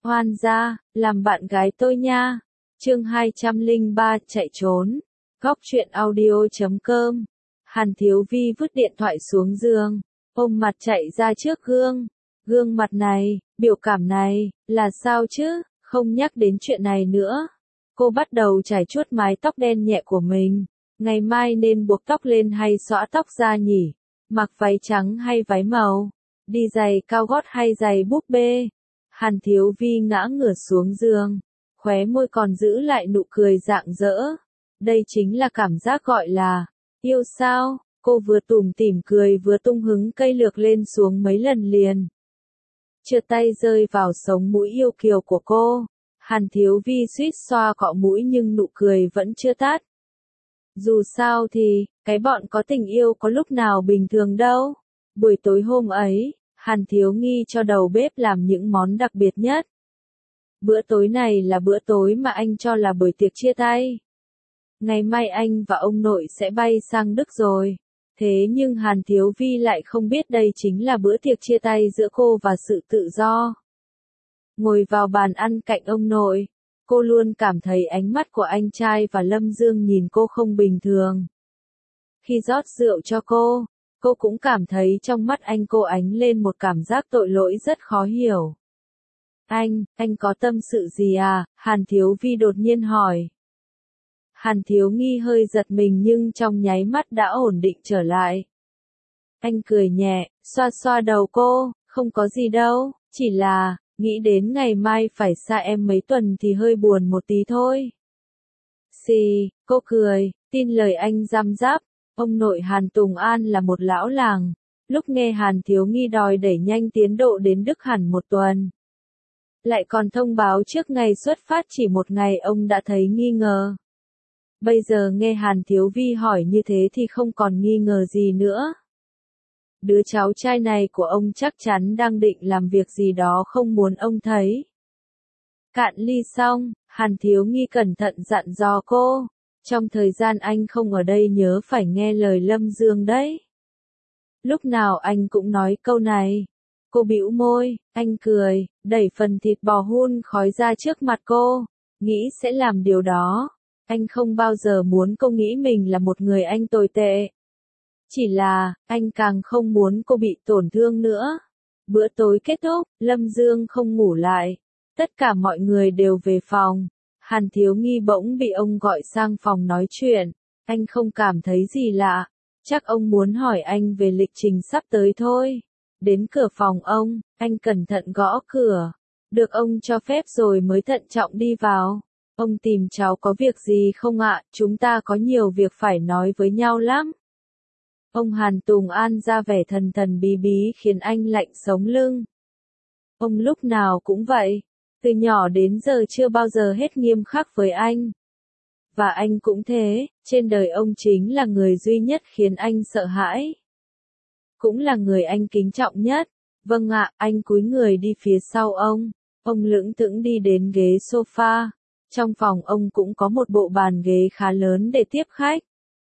Hoan gia, làm bạn gái tôi nha. Chương 203 chạy trốn. Góc truyện audio.com. Hàn Thiếu Vi vứt điện thoại xuống giường, ôm mặt chạy ra trước gương. Gương mặt này, biểu cảm này, là sao chứ, không nhắc đến chuyện này nữa. Cô bắt đầu chải chuốt mái tóc đen nhẹ của mình. Ngày mai nên buộc tóc lên hay xõa tóc ra nhỉ? Mặc váy trắng hay váy màu? Đi giày cao gót hay giày búp bê? Hàn Thiếu Vi ngã ngửa xuống giường, khóe môi còn giữ lại nụ cười rạng rỡ. Đây chính là cảm giác gọi là yêu sao? Cô vừa tủm tỉm cười vừa tung hứng cây lược lên xuống mấy lần liền. Trượt tay rơi vào sống mũi yêu kiều của cô. Hàn Thiếu Vi suýt xoa cọ mũi nhưng nụ cười vẫn chưa tắt. Dù sao thì, cái bọn có tình yêu có lúc nào bình thường đâu. Buổi tối hôm ấy, Hàn Thiếu Nghi cho đầu bếp làm những món đặc biệt nhất. Bữa tối này là bữa tối mà anh cho là buổi tiệc chia tay. Ngày mai anh và ông nội sẽ bay sang Đức rồi. Thế nhưng Hàn Thiếu Vi lại không biết đây chính là bữa tiệc chia tay giữa cô và sự tự do. Ngồi vào bàn ăn cạnh ông nội, cô luôn cảm thấy ánh mắt của anh trai và Lâm Dương nhìn cô không bình thường. Khi rót rượu cho cô cũng cảm thấy trong mắt anh cô ánh lên một cảm giác tội lỗi rất khó hiểu. Anh có tâm sự gì à? Hàn Thiếu Vi đột nhiên hỏi. Hàn Thiếu Nghi hơi giật mình nhưng trong nháy mắt đã ổn định trở lại. Anh cười nhẹ, xoa xoa đầu cô, không có gì đâu, chỉ là, nghĩ đến ngày mai phải xa em mấy tuần thì hơi buồn một tí thôi. Xì, cô cười, tin lời anh răm rắp. Ông nội Hàn Tùng An là một lão làng, lúc nghe Hàn Thiếu Nghi đòi đẩy nhanh tiến độ đến Đức hẳn một tuần. Lại còn thông báo trước ngày xuất phát chỉ một ngày ông đã thấy nghi ngờ. Bây giờ nghe Hàn Thiếu Vi hỏi như thế thì không còn nghi ngờ gì nữa. Đứa cháu trai này của ông chắc chắn đang định làm việc gì đó không muốn ông thấy. Cạn ly xong, Hàn Thiếu Nghi cẩn thận dặn dò cô. Trong thời gian anh không ở đây nhớ phải nghe lời Lâm Dương đấy. Lúc nào anh cũng nói câu này. Cô bĩu môi, anh cười, đẩy phần thịt bò hun khói ra trước mặt cô. Nghĩ sẽ làm điều đó. Anh không bao giờ muốn cô nghĩ mình là một người anh tồi tệ. Chỉ là, anh càng không muốn cô bị tổn thương nữa. Bữa tối kết thúc, Lâm Dương không ngủ lại. Tất cả mọi người đều về phòng. Hàn Thiếu Nghi bỗng bị ông gọi sang phòng nói chuyện. Anh không cảm thấy gì lạ. Chắc ông muốn hỏi anh về lịch trình sắp tới thôi. Đến cửa phòng ông, anh cẩn thận gõ cửa. Được ông cho phép rồi mới thận trọng đi vào. Ông tìm cháu có việc gì không ạ? Chúng ta có nhiều việc phải nói với nhau lắm. Ông Hàn Tùng An ra vẻ thần thần bí bí khiến anh lạnh sống lưng. Ông lúc nào cũng vậy. Từ nhỏ đến giờ chưa bao giờ hết nghiêm khắc với anh. Và anh cũng thế, trên đời ông chính là người duy nhất khiến anh sợ hãi. Cũng là người anh kính trọng nhất. Vâng ạ, anh cúi người đi phía sau ông. Ông lững thững đi đến ghế sofa. Trong phòng ông cũng có một bộ bàn ghế khá lớn để tiếp khách.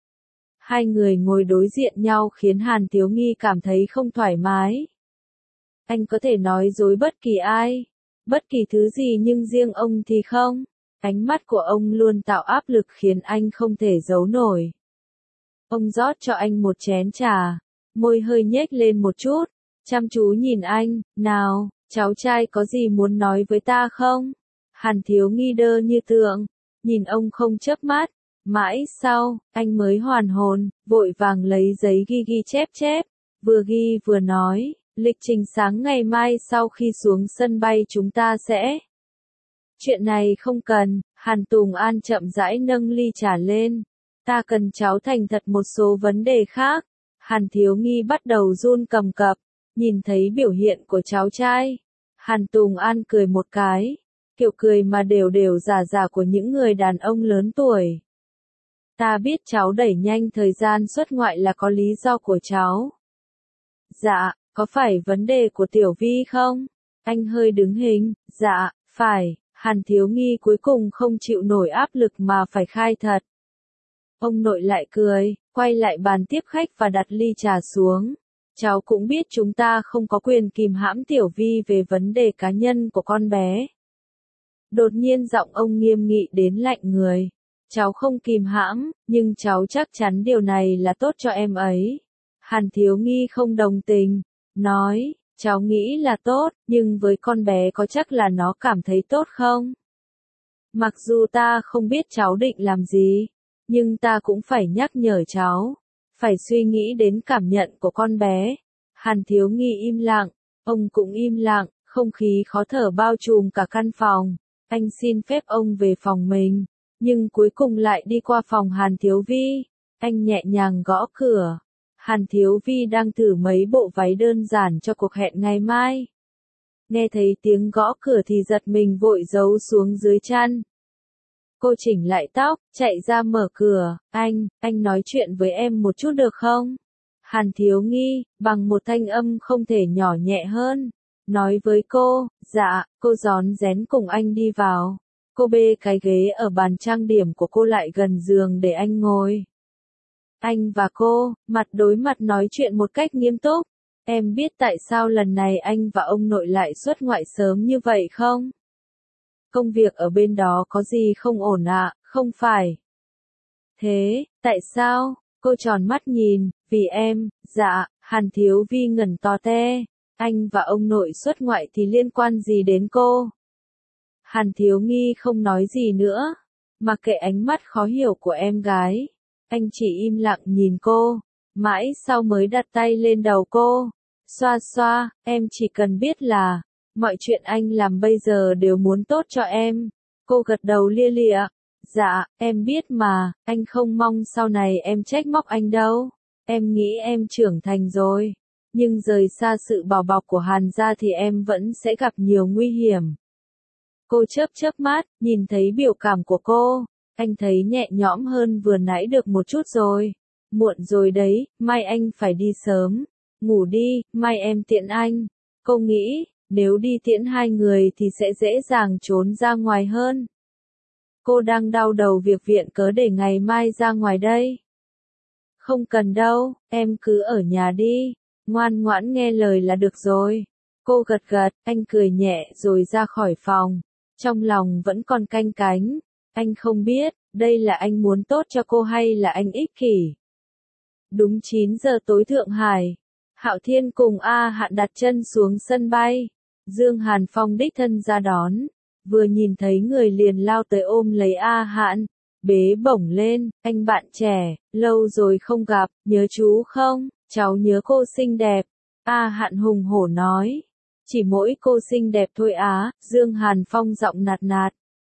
Hai người ngồi đối diện nhau khiến Hàn Thiếu Nghi cảm thấy không thoải mái. Anh có thể nói dối bất kỳ ai, bất kỳ thứ gì nhưng riêng ông thì không. Ánh mắt của ông luôn tạo áp lực khiến anh không thể giấu nổi. Ông rót cho anh một chén trà, môi hơi nhếch lên một chút, chăm chú nhìn anh, nào, cháu trai có gì muốn nói với ta không? Hàn Thiếu Nghi đơ như tượng, nhìn ông không chớp mắt, mãi sau, anh mới hoàn hồn, vội vàng lấy giấy ghi chép, vừa ghi vừa nói, lịch trình sáng ngày mai sau khi xuống sân bay chúng ta sẽ. Chuyện này không cần, Hàn Tùng An chậm rãi nâng ly trà lên, ta cần cháu thành thật một số vấn đề khác. Hàn Thiếu Nghi bắt đầu run cầm cập, nhìn thấy biểu hiện của cháu trai. Hàn Tùng An cười một cái. Kiểu cười mà đều đều giả giả của những người đàn ông lớn tuổi. Ta biết cháu đẩy nhanh thời gian xuất ngoại là có lý do của cháu. Dạ, có phải vấn đề của Tiểu Vi không? Anh hơi đứng hình, dạ, phải. Hàn Thiếu Nghi cuối cùng không chịu nổi áp lực mà phải khai thật. Ông nội lại cười, quay lại bàn tiếp khách và đặt ly trà xuống. Cháu cũng biết chúng ta không có quyền kìm hãm Tiểu Vi về vấn đề cá nhân của con bé. Đột nhiên giọng ông nghiêm nghị đến lạnh người. Cháu không kìm hãm, nhưng cháu chắc chắn điều này là tốt cho em ấy. Hàn Thiếu Nghi không đồng tình, nói, cháu nghĩ là tốt, nhưng với con bé có chắc là nó cảm thấy tốt không? Mặc dù ta không biết cháu định làm gì, nhưng ta cũng phải nhắc nhở cháu, phải suy nghĩ đến cảm nhận của con bé. Hàn Thiếu Nghi im lặng, ông cũng im lặng, không khí khó thở bao trùm cả căn phòng. Anh xin phép ông về phòng mình, nhưng cuối cùng lại đi qua phòng Hàn Thiếu Vi. Anh nhẹ nhàng gõ cửa. Hàn Thiếu Vi đang thử mấy bộ váy đơn giản cho cuộc hẹn ngày mai. Nghe thấy tiếng gõ cửa thì giật mình vội giấu xuống dưới chăn. Cô chỉnh lại tóc, chạy ra mở cửa. Anh nói chuyện với em một chút được không? Hàn Thiếu Nghi, bằng một thanh âm không thể nhỏ nhẹ hơn, nói với cô. Dạ. Cô rón rén cùng anh đi vào. Cô bê cái ghế ở bàn trang điểm của cô lại gần giường để anh ngồi. Anh và cô, mặt đối mặt nói chuyện một cách nghiêm túc. Em biết tại sao lần này anh và ông nội lại xuất ngoại sớm như vậy không? Công việc ở bên đó có gì không ổn ạ, không phải? Thế, tại sao? Cô tròn mắt nhìn, vì em. Dạ. Hàn Thiếu Vi ngẩn to te. Anh và ông nội xuất ngoại thì liên quan gì đến cô? Hàn Thiếu Nghi không nói gì nữa, mặc kệ ánh mắt khó hiểu của em gái. Anh chỉ im lặng nhìn cô, mãi sau mới đặt tay lên đầu cô. Xoa xoa, em chỉ cần biết là, mọi chuyện anh làm bây giờ đều muốn tốt cho em. Cô gật đầu lia lịa. Dạ, em biết mà, anh không mong sau này em trách móc anh đâu. Em nghĩ em trưởng thành rồi. Nhưng rời xa sự bảo bọc của Hàn gia thì em vẫn sẽ gặp nhiều nguy hiểm. Cô chớp chớp mắt, nhìn thấy biểu cảm của cô. Anh thấy nhẹ nhõm hơn vừa nãy được một chút rồi. Muộn rồi đấy, mai anh phải đi sớm. Ngủ đi, mai em tiễn anh. Cô nghĩ, nếu đi tiễn hai người thì sẽ dễ dàng trốn ra ngoài hơn. Cô đang đau đầu việc viện cớ để ngày mai ra ngoài đây. Không cần đâu, em cứ ở nhà đi. Ngoan ngoãn nghe lời là được rồi. Cô gật gật, anh cười nhẹ rồi ra khỏi phòng. Trong lòng vẫn còn canh cánh. Anh không biết, đây là anh muốn tốt cho cô hay là anh ích kỷ. Đúng 9 giờ tối Thượng Hải. Hạo Thiên cùng A Hạn đặt chân xuống sân bay. Dương Hàn Phong đích thân ra đón. Vừa nhìn thấy người liền lao tới ôm lấy A Hạn. Bế bổng lên, anh bạn trẻ, lâu rồi không gặp, nhớ chú không? Cháu nhớ cô xinh đẹp. A Hạn hùng hổ nói. Chỉ mỗi cô xinh đẹp thôi á, Dương Hàn Phong giọng nạt nạt.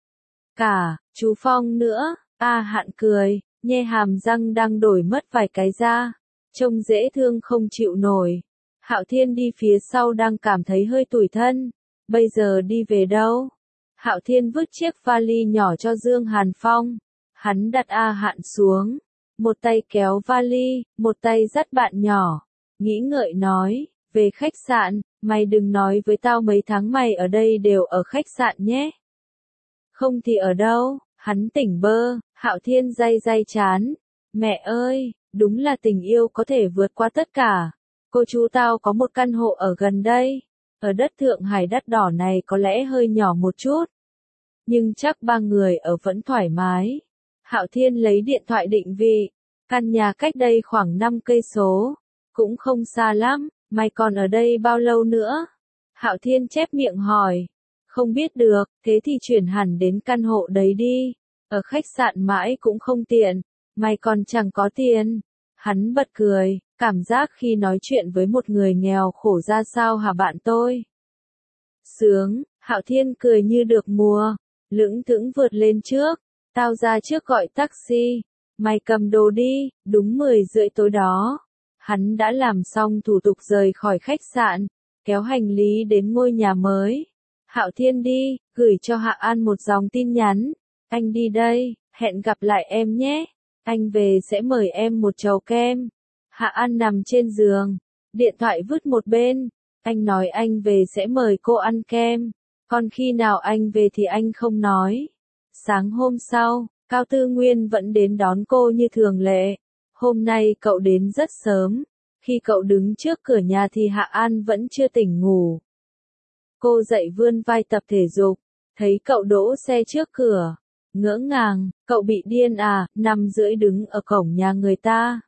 Cả, chú Phong nữa, A Hạn cười, nhe hàm răng đang đổi mất vài cái ra. Trông dễ thương không chịu nổi. Hạo Thiên đi phía sau đang cảm thấy hơi tủi thân. Bây giờ đi về đâu? Hạo Thiên vứt chiếc vali nhỏ cho Dương Hàn Phong. Hắn đặt A Hạn xuống. Một tay kéo vali, một tay dắt bạn nhỏ. Nghĩ ngợi nói, về khách sạn, mày đừng nói với tao mấy tháng mày ở đây đều ở khách sạn nhé. Không thì ở đâu? Hắn tỉnh bơ. Hạo Thiên day day chán. Mẹ ơi, đúng là tình yêu có thể vượt qua tất cả. Cô chú tao có một căn hộ ở gần đây. Ở đất Thượng Hải đắt đỏ này có lẽ hơi nhỏ một chút. Nhưng chắc 3 người ở vẫn thoải mái. Hạo Thiên lấy điện thoại định vị. Căn nhà cách đây khoảng 5 cây số. Cũng không xa lắm, mày còn ở đây bao lâu nữa? Hạo Thiên chép miệng hỏi. Không biết được, thế thì chuyển hẳn đến căn hộ đấy đi. Ở khách sạn mãi cũng không tiện. Mày còn chẳng có tiền. Hắn bật cười, cảm giác khi nói chuyện với một người nghèo khổ ra sao hả bạn tôi? Sướng, Hạo Thiên cười như được mùa. Lững thững vượt lên trước. Tao ra trước gọi taxi. Mày cầm đồ đi, đúng 10 rưỡi tối đó. Hắn đã làm xong thủ tục rời khỏi khách sạn, kéo hành lý đến ngôi nhà mới. Hạo Thiên đi, gửi cho Hạ An một dòng tin nhắn. Anh đi đây, hẹn gặp lại em nhé. Anh về sẽ mời em một chầu kem. Hạ An nằm trên giường, điện thoại vứt một bên. Anh nói anh về sẽ mời cô ăn kem. Còn khi nào anh về thì anh không nói. Sáng hôm sau, Cao Tư Nguyên vẫn đến đón cô như thường lệ. Hôm nay cậu đến rất sớm. Khi cậu đứng trước cửa nhà thì Hạ An vẫn chưa tỉnh ngủ. Cô dậy vươn vai tập thể dục. thấy cậu đỗ xe trước cửa. Ngỡ ngàng, cậu bị điên à, 5:30 đứng ở cổng nhà người ta.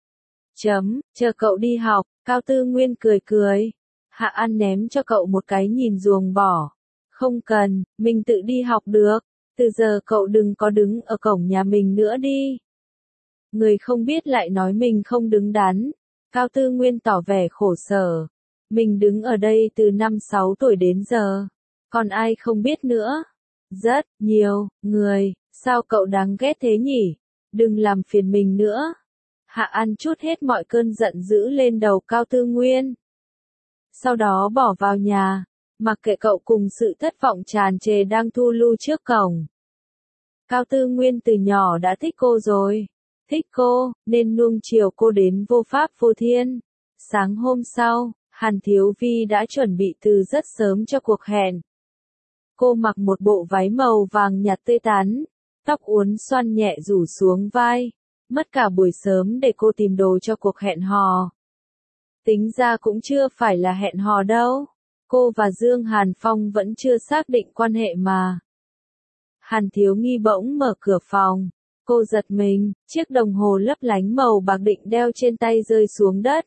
Chờ cậu đi học, Cao Tư Nguyên cười cười. Hạ An ném cho cậu một cái nhìn ruồng bỏ. Không cần, mình tự đi học được. Từ giờ cậu đừng có đứng ở cổng nhà mình nữa đi. Người không biết lại nói mình không đứng đắn. Cao Tư Nguyên tỏ vẻ khổ sở. Mình đứng ở đây từ 5-6 tuổi đến giờ. Còn ai không biết nữa? Rất nhiều người. Sao cậu đáng ghét thế nhỉ? Đừng làm phiền mình nữa. Hạ An trút hết mọi cơn giận dữ lên đầu Cao Tư Nguyên. Sau đó bỏ vào nhà, mặc kệ cậu cùng sự thất vọng tràn trề đang thu lưu trước cổng. Cao Tư Nguyên từ nhỏ đã thích cô rồi. Thích cô, nên nuông chiều cô đến vô pháp vô thiên. Sáng hôm sau, Hàn Thiếu Vi đã chuẩn bị từ rất sớm cho cuộc hẹn. Cô mặc một bộ váy màu vàng nhạt tươi tắn, tóc uốn xoăn nhẹ rủ xuống vai. Mất cả buổi sớm để cô tìm đồ cho cuộc hẹn hò. Tính ra cũng chưa phải là hẹn hò đâu. Cô và Dương Hàn Phong vẫn chưa xác định quan hệ mà. Hàn Thiếu Nghi bỗng mở cửa phòng. Cô giật mình, chiếc đồng hồ lấp lánh màu bạc định đeo trên tay rơi xuống đất.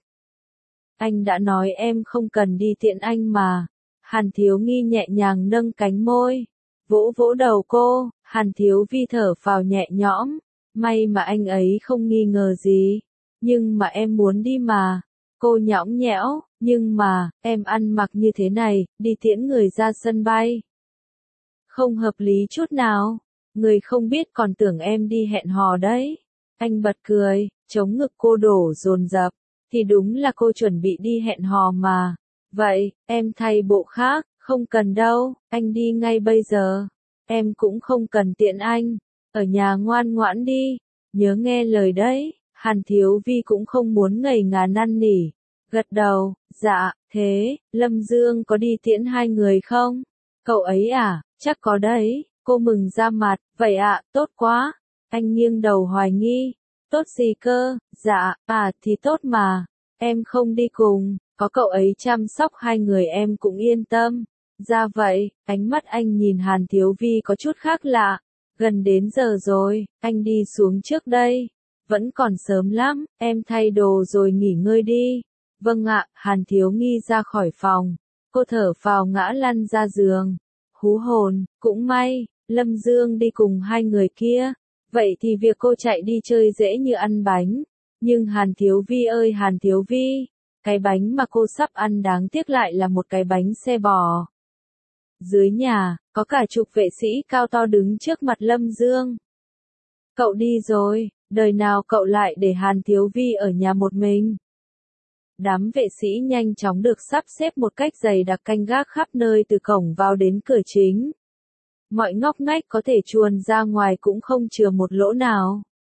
Anh đã nói em không cần đi tiện anh mà. Hàn Thiếu Nghi nhẹ nhàng nâng cánh môi. Vỗ vỗ đầu cô, Hàn Thiếu Vi thở phào nhẹ nhõm. May mà anh ấy không nghi ngờ gì. Nhưng mà em muốn đi mà. Cô nhõng nhẽo, nhưng mà, em ăn mặc như thế này, đi tiễn người ra sân bay. Không hợp lý chút nào. Người không biết còn tưởng em đi hẹn hò đấy. Anh bật cười, chống ngực cô đổ dồn dập. Thì đúng là cô chuẩn bị đi hẹn hò mà. Vậy, em thay bộ khác, không cần đâu, anh đi ngay bây giờ. Em cũng không cần tiện anh. Ở nhà ngoan ngoãn đi. Nhớ nghe lời đấy. Hàn Thiếu Vi cũng không muốn ngây ngà năn nỉ. Gật đầu, dạ, thế, Lâm Dương có đi tiễn hai người không? Cậu ấy à, chắc có đấy. Cô mừng ra mặt, vậy ạ, tốt quá. Anh nghiêng đầu hoài nghi. Tốt gì cơ, dạ, thì tốt mà. Em không đi cùng, có cậu ấy chăm sóc hai người em cũng yên tâm. Ra vậy, ánh mắt anh nhìn Hàn Thiếu Vi có chút khác lạ. Gần đến giờ rồi, anh đi xuống trước đây. Vẫn còn sớm lắm, em thay đồ rồi nghỉ ngơi đi. Vâng ạ, Hàn Thiếu Nghi ra khỏi phòng. Cô thở phào ngã lăn ra giường. Hú hồn, cũng may, Lâm Dương đi cùng hai người kia. Vậy thì việc cô chạy đi chơi dễ như ăn bánh. Nhưng Hàn Thiếu Vi ơi Hàn Thiếu Vi, cái bánh mà cô sắp ăn đáng tiếc lại là một cái bánh xe bò. Dưới nhà, có cả chục vệ sĩ cao to đứng trước mặt Lâm Dương. Cậu đi rồi, đời nào cậu lại để Hàn Thiếu Vi ở nhà một mình. Đám vệ sĩ nhanh chóng được sắp xếp một cách dày đặc canh gác khắp nơi từ cổng vào đến cửa chính. Mọi ngóc ngách có thể chuồn ra ngoài cũng không chừa một lỗ nào.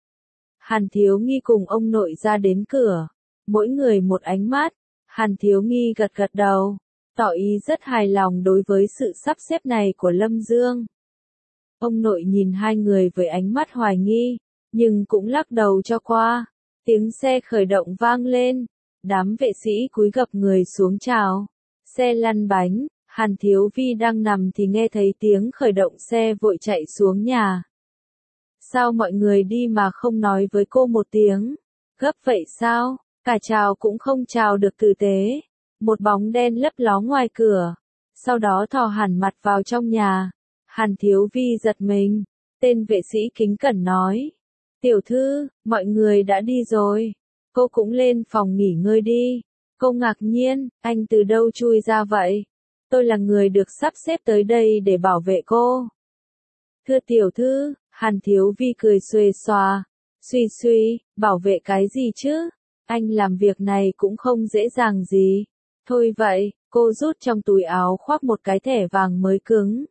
Hàn Thiếu Nghi cùng ông nội ra đến cửa. Mỗi người một ánh mắt. Hàn Thiếu Nghi gật gật đầu. Tỏ ý rất hài lòng đối với sự sắp xếp này của Lâm Dương. Ông nội nhìn hai người với ánh mắt hoài nghi. Nhưng cũng lắc đầu cho qua. Tiếng xe khởi động vang lên. Đám vệ sĩ cúi gập người xuống chào. Xe lăn bánh. Hàn Thiếu Vi đang nằm thì nghe thấy tiếng khởi động xe vội chạy xuống nhà. Sao mọi người đi mà không nói với cô một tiếng? Gấp vậy sao? Cả chào cũng không chào được tử tế. Một bóng đen lấp ló ngoài cửa. Sau đó thò hẳn mặt vào trong nhà. Hàn Thiếu Vi giật mình. Tên vệ sĩ kính cẩn nói. Tiểu thư, mọi người đã đi rồi. Cô cũng lên phòng nghỉ ngơi đi. Cô ngạc nhiên, anh từ đâu chui ra vậy? Tôi là người được sắp xếp tới đây để bảo vệ cô. Thưa tiểu thư, Hàn Thiếu Vi cười xuề xòa. Suy, bảo vệ cái gì chứ? Anh làm việc này cũng không dễ dàng gì. Thôi vậy, cô rút trong túi áo khoác một cái thẻ vàng mới cứng.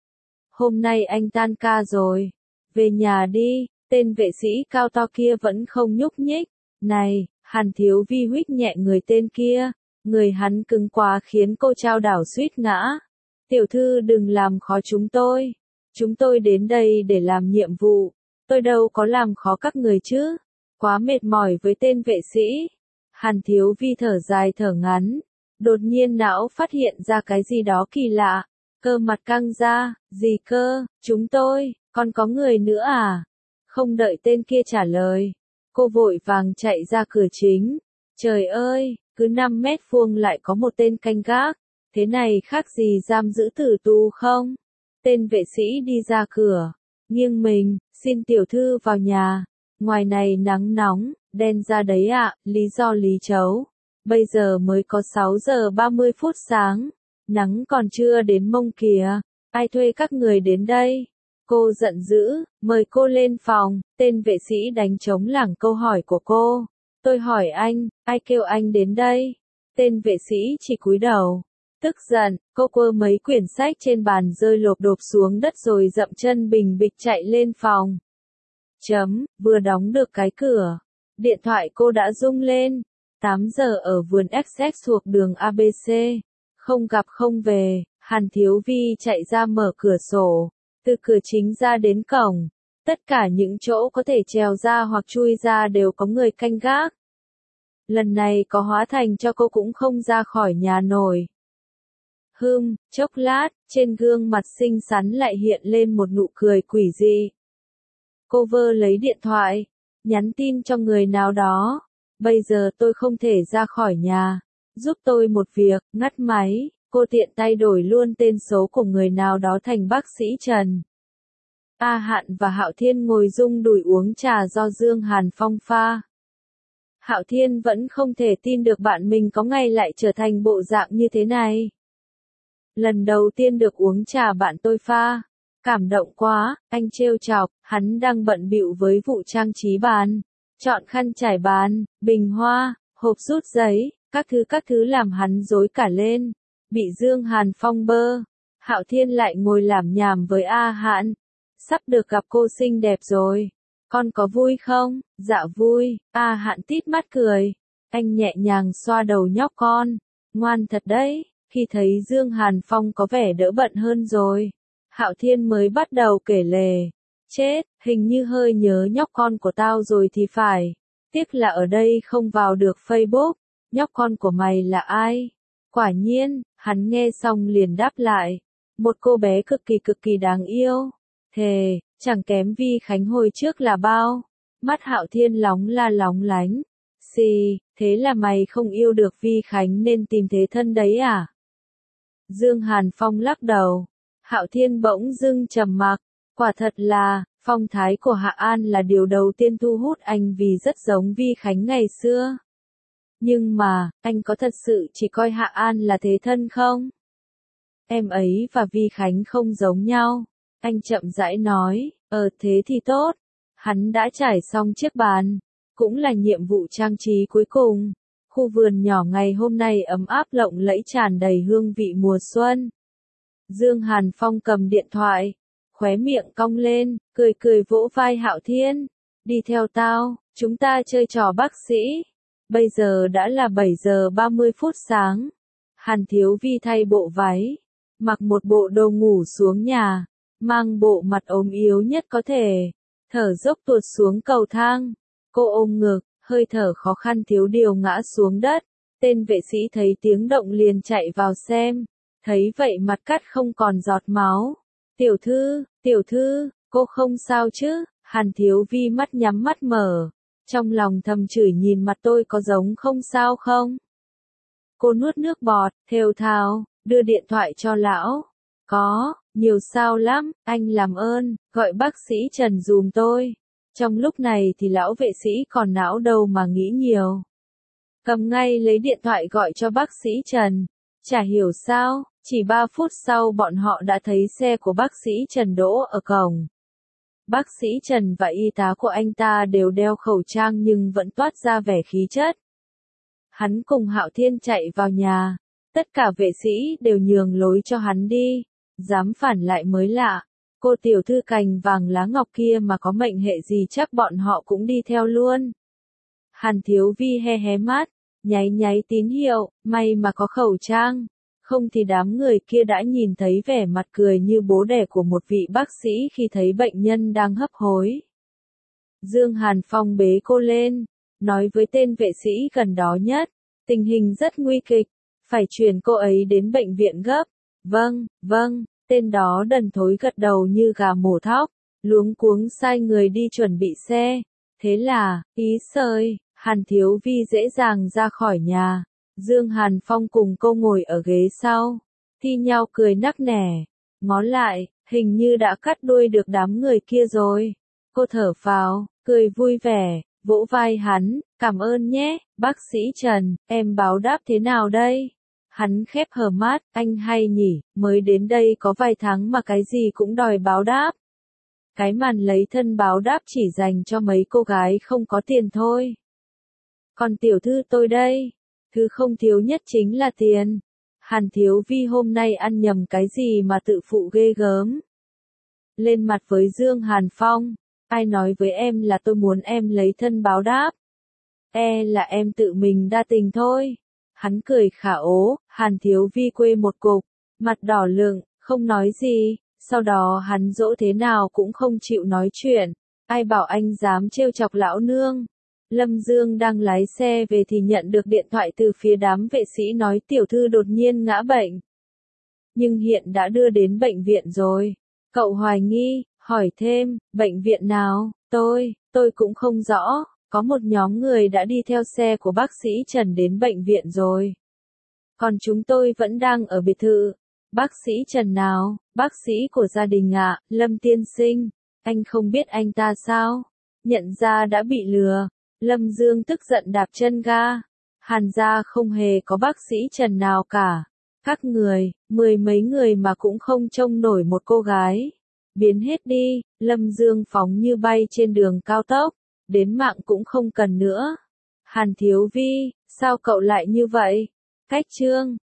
Hôm nay anh tan ca rồi. Về nhà đi, tên vệ sĩ cao to kia vẫn không nhúc nhích. Này, Hàn Thiếu Vi huých nhẹ người tên kia. Người hắn cứng quá khiến cô chao đảo suýt ngã. Tiểu thư đừng làm khó chúng tôi. Chúng tôi đến đây để làm nhiệm vụ. Tôi đâu có làm khó các người chứ. Quá mệt mỏi với tên vệ sĩ. Hàn Thiếu Vi thở dài thở ngắn. Đột nhiên não phát hiện ra cái gì đó kỳ lạ. Cơ mặt căng ra, gì cơ, chúng tôi, còn có người nữa à? Không đợi tên kia trả lời, cô vội vàng chạy ra cửa chính. Trời ơi, cứ 5 mét vuông lại có một tên canh gác, thế này khác gì giam giữ tử tù không? Tên vệ sĩ đi ra cửa, nghiêng mình, xin tiểu thư vào nhà, ngoài này nắng nóng, đen ra đấy ạ, lý do lý chấu. Bây giờ mới có 6 giờ 30 phút sáng, nắng còn chưa đến mông kìa, ai thuê các người đến đây? Cô giận dữ, mời cô lên phòng, tên vệ sĩ đánh trống lảng câu hỏi của cô. Tôi hỏi anh, ai kêu anh đến đây? Tên vệ sĩ chỉ cúi đầu. Tức giận, cô quơ mấy quyển sách trên bàn rơi lộp độp xuống đất rồi dậm chân bình bịch chạy lên phòng. Vừa đóng được cái cửa, điện thoại cô đã rung lên. 8 giờ ở vườn XX thuộc đường ABC. Không gặp không về, Hàn Thiếu Vi chạy ra mở cửa sổ. Từ cửa chính ra đến cổng, tất cả những chỗ có thể trèo ra hoặc chui ra đều có người canh gác. Lần này có hóa thành cho cô cũng không ra khỏi nhà nổi. Chốc lát, trên gương mặt xinh xắn lại hiện lên một nụ cười quỷ dị. Cô vơ lấy điện thoại, nhắn tin cho người nào đó. Bây giờ tôi không thể ra khỏi nhà. Giúp tôi một việc, ngắt máy. Cô tiện tay đổi luôn tên số của người nào đó thành bác sĩ Trần. A Hạn và Hạo Thiên ngồi rung đùi uống trà do Dương Hàn Phong pha. Hạo Thiên vẫn không thể tin được bạn mình có ngày lại trở thành bộ dạng như thế này. Lần đầu tiên được uống trà bạn tôi pha. Cảm động quá, anh trêu chọc, hắn đang bận bịu với vụ trang trí bàn. Chọn khăn trải bàn, bình hoa, hộp rút giấy, các thứ làm hắn rối cả lên. Bị Dương Hàn Phong bơ. Hạo Thiên lại ngồi lảm nhảm với A Hạn. Sắp được gặp cô xinh đẹp rồi. Con có vui không? Dạ vui. A Hạn tít mắt cười. Anh nhẹ nhàng xoa đầu nhóc con. Ngoan thật đấy. Khi thấy Dương Hàn Phong có vẻ đỡ bận hơn rồi, Hạo Thiên mới bắt đầu kể lể. Chết, hình như hơi nhớ nhóc con của tao rồi thì phải. Tiếc là ở đây không vào được Facebook. Nhóc con của mày là ai? Quả nhiên, hắn nghe xong liền đáp lại. Một cô bé cực kỳ đáng yêu. Thề, chẳng kém Vi Khánh hồi trước là bao. Mắt Hạo Thiên lóng la lóng lánh. Xì, thế là mày không yêu được Vi Khánh nên tìm thế thân đấy à? Dương Hàn Phong lắc đầu. Hạo Thiên bỗng dưng trầm mặc. Quả thật là, phong thái của Hạ An là điều đầu tiên thu hút anh vì rất giống Vi Khánh ngày xưa. Nhưng mà, anh có thật sự chỉ coi Hạ An là thế thân không? Em ấy và Vi Khánh không giống nhau. Anh chậm rãi nói, thế thì tốt. Hắn đã trải xong chiếc bàn. Cũng là nhiệm vụ trang trí cuối cùng. Khu vườn nhỏ ngày hôm nay ấm áp lộng lẫy tràn đầy hương vị mùa xuân. Dương Hàn Phong cầm điện thoại, khóe miệng cong lên, cười vỗ vai Hạo Thiên. Đi theo tao, chúng ta chơi trò bác sĩ. Bây giờ đã là 7 giờ 30 phút sáng. Hàn Thiếu Vi thay bộ váy, mặc một bộ đồ ngủ xuống nhà, mang bộ mặt ốm yếu nhất có thể, thở dốc tuột xuống cầu thang. Cô ôm ngực, hơi thở khó khăn thiếu điều ngã xuống đất. Tên vệ sĩ thấy tiếng động liền chạy vào xem. Thấy vậy mặt cắt không còn giọt máu. Tiểu thư, cô không sao chứ? Hàn Thiếu Vi mắt nhắm mắt mở. Trong lòng thầm chửi nhìn mặt tôi có giống không sao không? Cô nuốt nước bọt, thều thào, đưa điện thoại cho lão. Có, nhiều sao lắm, anh làm ơn, gọi bác sĩ Trần dùm tôi. Trong lúc này thì lão vệ sĩ còn não đâu mà nghĩ nhiều. Cầm ngay lấy điện thoại gọi cho bác sĩ Trần. Chả hiểu sao, chỉ 3 phút sau bọn họ đã thấy xe của bác sĩ Trần đỗ ở cổng. Bác sĩ Trần và y tá của anh ta đều đeo khẩu trang nhưng vẫn toát ra vẻ khí chất. Hắn cùng Hạo Thiên chạy vào nhà. Tất cả vệ sĩ đều nhường lối cho hắn đi. Dám phản lại mới lạ. Cô tiểu thư cành vàng lá ngọc kia mà có mệnh hệ gì chắc bọn họ cũng đi theo luôn. Hàn Thiếu Vi hé mắt, nháy tín hiệu, may mà có khẩu trang. Không thì đám người kia đã nhìn thấy vẻ mặt cười như bố đẻ của một vị bác sĩ khi thấy bệnh nhân đang hấp hối. Dương Hàn Phong bế cô lên, nói với tên vệ sĩ gần đó nhất, tình hình rất nguy kịch, phải chuyển cô ấy đến bệnh viện gấp. Vâng, tên đó đần thối gật đầu như gà mổ thóc, luống cuống sai người đi chuẩn bị xe. Thế là, ý xơi, Hàn Thiếu Vi dễ dàng ra khỏi nhà. Dương Hàn Phong cùng cô ngồi ở ghế sau, thi nhau cười nắc nẻ. Ngó lại, hình như đã cắt đuôi được đám người kia rồi. Cô thở phào, cười vui vẻ, vỗ vai hắn, cảm ơn nhé, bác sĩ Trần, em báo đáp thế nào đây? Hắn khép hờ mắt, anh hay nhỉ, mới đến đây có vài tháng mà cái gì cũng đòi báo đáp. Cái màn lấy thân báo đáp chỉ dành cho mấy cô gái không có tiền thôi. Còn tiểu thư tôi đây, thứ không thiếu nhất chính là tiền. Hàn Thiếu Vi hôm nay ăn nhầm cái gì mà tự phụ ghê gớm. Lên mặt với Dương Hàn Phong, ai nói với em là tôi muốn em lấy thân báo đáp. Là em tự mình đa tình thôi. Hắn cười khả ố, Hàn Thiếu Vi quê một cục, mặt đỏ lựng, không nói gì, sau đó hắn dỗ thế nào cũng không chịu nói chuyện, ai bảo anh dám trêu chọc lão nương. Lâm Dương đang lái xe về thì nhận được điện thoại từ phía đám vệ sĩ nói tiểu thư đột nhiên ngã bệnh. Nhưng hiện đã đưa đến bệnh viện rồi. Cậu hoài nghi, hỏi thêm, bệnh viện nào? Tôi cũng không rõ, có một nhóm người đã đi theo xe của bác sĩ Trần đến bệnh viện rồi. Còn chúng tôi vẫn đang ở biệt thự. Bác sĩ Trần nào? Bác sĩ của gia đình ạ, Lâm tiên sinh. Anh không biết anh ta sao? Nhận ra đã bị lừa. Lâm Dương tức giận đạp chân ga. Hàn gia không hề có bác sĩ Trần nào cả. Các người, 10 mấy người mà cũng không trông nổi một cô gái. Biến hết đi, Lâm Dương phóng như bay trên đường cao tốc. Đến mạng cũng không cần nữa. Hàn Thiếu Vi, sao cậu lại như vậy? Cách chương